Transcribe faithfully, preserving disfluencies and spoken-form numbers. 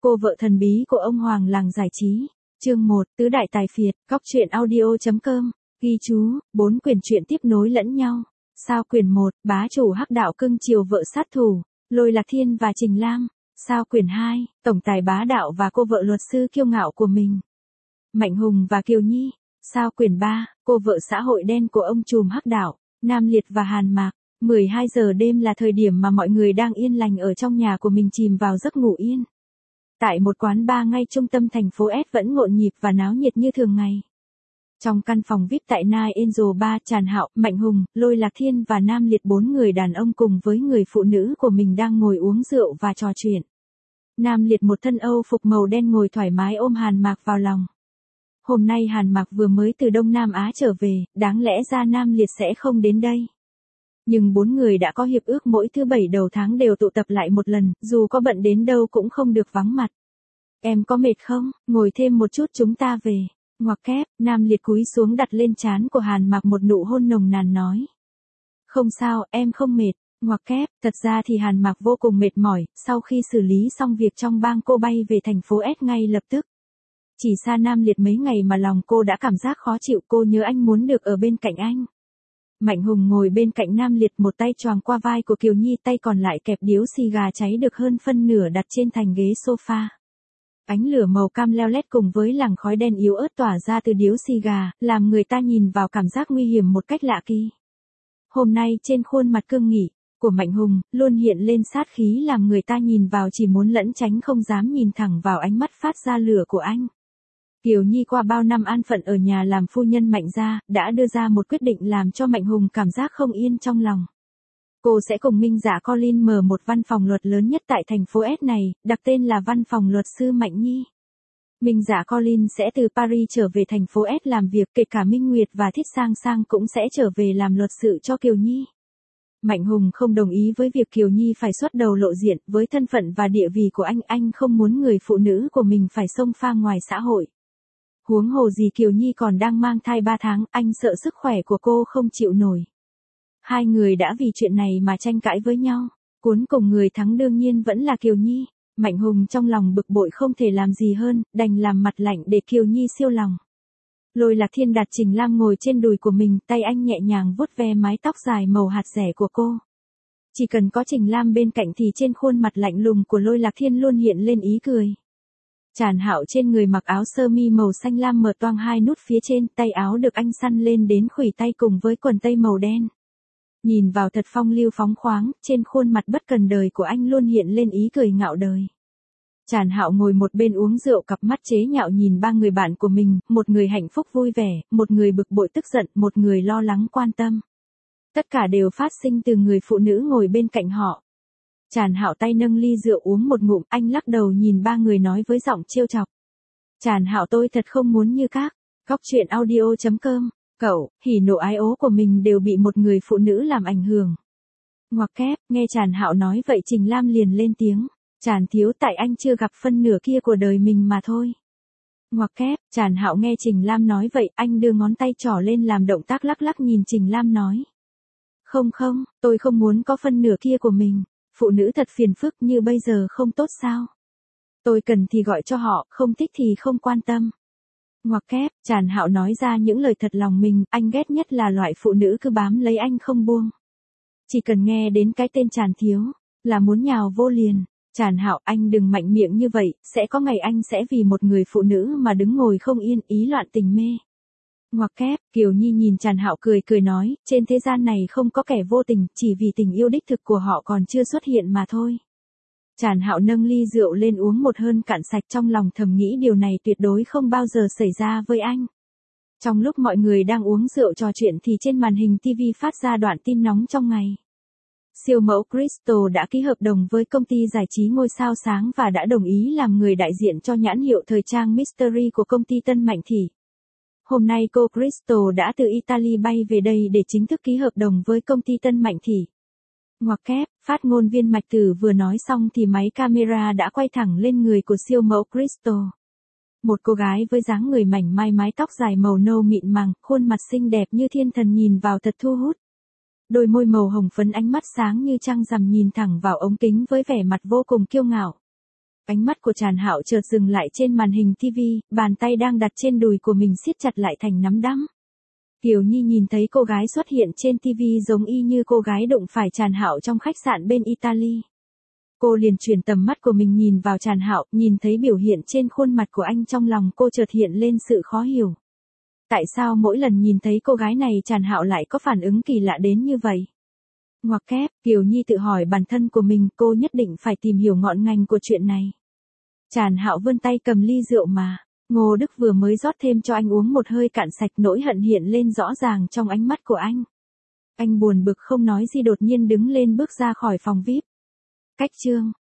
Cô vợ thần bí của ông Hoàng làng giải trí. Chương một, Tứ đại tài phiệt, góc truyện audio.com. Ghi chú, bốn quyển truyện tiếp nối lẫn nhau. Sao quyển một, bá chủ hắc đạo cưng chiều vợ sát thủ, Lôi Lạc Thiên và Trình Lam. Sao quyển hai, tổng tài bá đạo và cô vợ luật sư kiêu ngạo của mình, Mạnh Hùng và Kiều Nhi. Sao quyển ba, cô vợ xã hội đen của ông trùm hắc đạo, Nam Liệt và Hàn Mạc. mười hai giờ đêm là thời điểm mà mọi người đang yên lành ở trong nhà của mình chìm vào giấc ngủ yên. Tại một quán bar ngay trung tâm thành phố S vẫn nhộn nhịp và náo nhiệt như thường ngày. Trong căn phòng vi ai pi tại Night Angel Bar, Tràn Hạo, Mạnh Hùng, Lôi Lạc Thiên và Nam Liệt bốn người đàn ông cùng với người phụ nữ của mình đang ngồi uống rượu và trò chuyện. Nam Liệt một thân Âu phục màu đen ngồi thoải mái ôm Hàn Mạc vào lòng. Hôm nay Hàn Mạc vừa mới từ Đông Nam Á trở về, đáng lẽ ra Nam Liệt sẽ không đến đây. Nhưng bốn người đã có hiệp ước mỗi thứ bảy đầu tháng đều tụ tập lại một lần, dù có bận đến đâu cũng không được vắng mặt. Em có mệt không? Ngồi thêm một chút chúng ta về. Ngoặc kép, Nam Liệt cúi xuống đặt lên trán của Hàn Mạc một nụ hôn nồng nàn nói. Không sao, em không mệt. Ngoặc kép, thật ra thì Hàn Mạc vô cùng mệt mỏi, sau khi xử lý xong việc trong bang cô bay về thành phố S ngay lập tức. Chỉ xa Nam Liệt mấy ngày mà lòng cô đã cảm giác khó chịu, cô nhớ anh muốn được ở bên cạnh anh. Mạnh Hùng ngồi bên cạnh Nam Liệt, một tay choàng qua vai của Kiều Nhi, tay còn lại kẹp điếu xì gà cháy được hơn phân nửa đặt trên thành ghế sofa. Ánh lửa màu cam leo lét cùng với làn khói đen yếu ớt tỏa ra từ điếu xì gà, làm người ta nhìn vào cảm giác nguy hiểm một cách lạ kỳ. Hôm nay trên khuôn mặt cương nghị của Mạnh Hùng luôn hiện lên sát khí làm người ta nhìn vào chỉ muốn lẩn tránh không dám nhìn thẳng vào ánh mắt phát ra lửa của anh. Kiều Nhi qua bao năm an phận ở nhà làm phu nhân Mạnh gia, đã đưa ra một quyết định làm cho Mạnh Hùng cảm giác không yên trong lòng. Cô sẽ cùng Minh Dạ Colin mở một văn phòng luật lớn nhất tại thành phố S này, đặt tên là Văn phòng Luật sư Mạnh Nhi. Minh Dạ Colin sẽ từ Paris trở về thành phố S làm việc, kể cả Minh Nguyệt và Thích Sang Sang cũng sẽ trở về làm luật sự cho Kiều Nhi. Mạnh Hùng không đồng ý với việc Kiều Nhi phải xuất đầu lộ diện, với thân phận và địa vị của anh, anh không muốn người phụ nữ của mình phải xông pha ngoài xã hội. Huống hồ gì Kiều Nhi còn đang mang thai ba tháng, anh sợ sức khỏe của cô không chịu nổi. Hai người đã vì chuyện này mà tranh cãi với nhau, cuối cùng người thắng đương nhiên vẫn là Kiều Nhi. Mạnh Hùng trong lòng bực bội không thể làm gì hơn, đành làm mặt lạnh để Kiều Nhi siêu lòng. Lôi Lạc Thiên đặt Trình Lam ngồi trên đùi của mình, tay anh nhẹ nhàng vuốt ve mái tóc dài màu hạt rẻ của cô. Chỉ cần có Trình Lam bên cạnh thì trên khuôn mặt lạnh lùng của Lôi Lạc Thiên luôn hiện lên ý cười. Tràn Hạo trên người mặc áo sơ mi màu xanh lam mở toang hai nút phía trên, tay áo được anh săn lên đến khuỷu tay cùng với quần tây màu đen. Nhìn vào thật phong lưu phóng khoáng, trên khuôn mặt bất cần đời của anh luôn hiện lên ý cười ngạo đời. Tràn Hạo ngồi một bên uống rượu, cặp mắt chế nhạo nhìn ba người bạn của mình, một người hạnh phúc vui vẻ, một người bực bội tức giận, một người lo lắng quan tâm. Tất cả đều phát sinh từ người phụ nữ ngồi bên cạnh họ. Tràn Hạo tay nâng ly rượu uống một ngụm, anh lắc đầu nhìn ba người nói với giọng trêu chọc. Tràn Hạo, tôi thật không muốn như các góc truyện audio.com. Cậu, hỉ nộ ái ố của mình đều bị một người phụ nữ làm ảnh hưởng. Ngoặc kép, nghe Tràn Hạo nói vậy Trình Lam liền lên tiếng. Tràn thiếu, tại anh chưa gặp phân nửa kia của đời mình mà thôi. Ngoặc kép, Tràn Hạo nghe Trình Lam nói vậy, anh đưa ngón tay trỏ lên làm động tác lắc lắc nhìn Trình Lam nói. Không không, tôi không muốn có phân nửa kia của mình. Phụ nữ thật phiền phức, như bây giờ không tốt sao? Tôi cần thì gọi cho họ, không thích thì không quan tâm. Ngoặc kép, Tràn Hạo nói ra những lời thật lòng mình, anh ghét nhất là loại phụ nữ cứ bám lấy anh không buông. Chỉ cần nghe đến cái tên Tràn thiếu, là muốn nhào vô liền. Tràn Hạo, anh đừng mạnh miệng như vậy, sẽ có ngày anh sẽ vì một người phụ nữ mà đứng ngồi không yên, ý loạn tình mê. Ngoặc kép, Kiều Nhi nhìn Tràn Hạo cười cười nói, trên thế gian này không có kẻ vô tình, chỉ vì tình yêu đích thực của họ còn chưa xuất hiện mà thôi. Tràn Hạo nâng ly rượu lên uống một hơi cạn sạch, trong lòng thầm nghĩ điều này tuyệt đối không bao giờ xảy ra với anh. Trong lúc mọi người đang uống rượu trò chuyện thì trên màn hình ti vi phát ra đoạn tin nóng trong ngày. Siêu mẫu Crystal đã ký hợp đồng với công ty giải trí ngôi sao sáng và đã đồng ý làm người đại diện cho nhãn hiệu thời trang Mystery của công ty Tân Mạnh Thị. Hôm nay cô Crystal đã từ Italy bay về đây để chính thức ký hợp đồng với công ty Tân Mạnh Thị. Ngoặc kép, phát ngôn viên Mạch Tử vừa nói xong thì máy camera đã quay thẳng lên người của siêu mẫu Crystal. Một cô gái với dáng người mảnh mai, mái tóc dài màu nâu mịn màng, khuôn mặt xinh đẹp như thiên thần nhìn vào thật thu hút. Đôi môi màu hồng phấn, ánh mắt sáng như trăng rằm nhìn thẳng vào ống kính với vẻ mặt vô cùng kiêu ngạo. Ánh mắt của Tràn Hạo chợt dừng lại trên màn hình ti vi, bàn tay đang đặt trên đùi của mình siết chặt lại thành nắm đấm. Kiều Nhi nhìn thấy cô gái xuất hiện trên ti vi giống y như cô gái đụng phải Tràn Hạo trong khách sạn bên Italy. Cô liền chuyển tầm mắt của mình nhìn vào Tràn Hạo, nhìn thấy biểu hiện trên khuôn mặt của anh, trong lòng cô chợt hiện lên sự khó hiểu. Tại sao mỗi lần nhìn thấy cô gái này Tràn Hạo lại có phản ứng kỳ lạ đến như vậy? Ngoặc kép, Kiều Nhi tự hỏi bản thân của mình, cô nhất định phải tìm hiểu ngọn ngành của chuyện này. Tràn Hạo vươn tay cầm ly rượu mà Ngô Đức vừa mới rót thêm cho anh uống một hơi cạn sạch, nỗi hận hiện lên rõ ràng trong ánh mắt của anh. Anh buồn bực không nói gì, đột nhiên đứng lên bước ra khỏi phòng vi ai pi. Cách chương